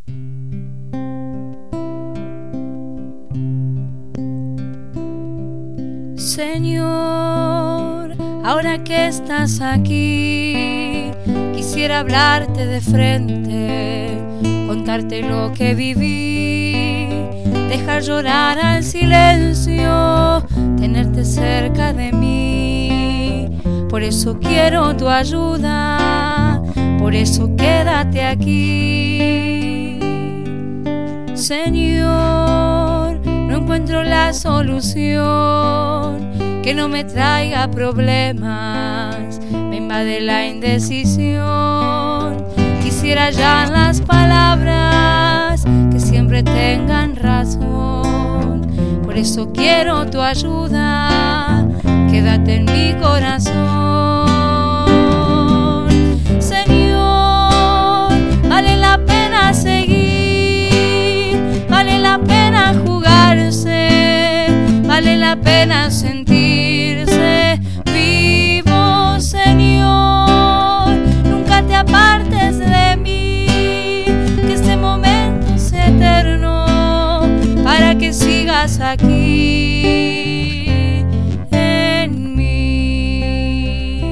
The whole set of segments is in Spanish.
Señor, ahora que estás aquí, quisiera hablarte de frente, contarte lo que viví, dejar llorar al silencio, tenerte cerca de mí. Por eso quiero tu ayuda, por eso quédate aquí. Señor, no encuentro la solución, que no me traiga problemas, me invade la indecisión. Quisiera hallar las palabras que siempre tengan razón, por eso quiero tu ayuda, quédate en mi corazón. Señor, vale la pena seguir, vale la pena jugarse, vale la pena sentirse vivo. Señor, nunca te apartes de mí, que este momento es eterno, para que sigas aquí en mí.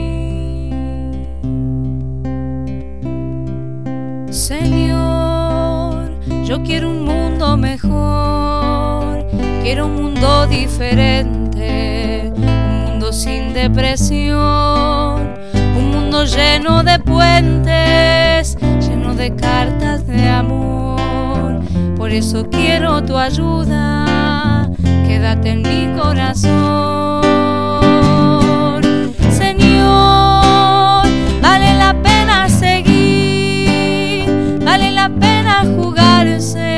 Señor, yo quiero un mundo mejor, quiero un mundo diferente, un mundo sin depresión, un mundo lleno de puentes, lleno de cartas de amor. Por eso quiero tu ayuda, quédate en mi corazón. Señor, vale la pena seguir, vale la pena jugarse,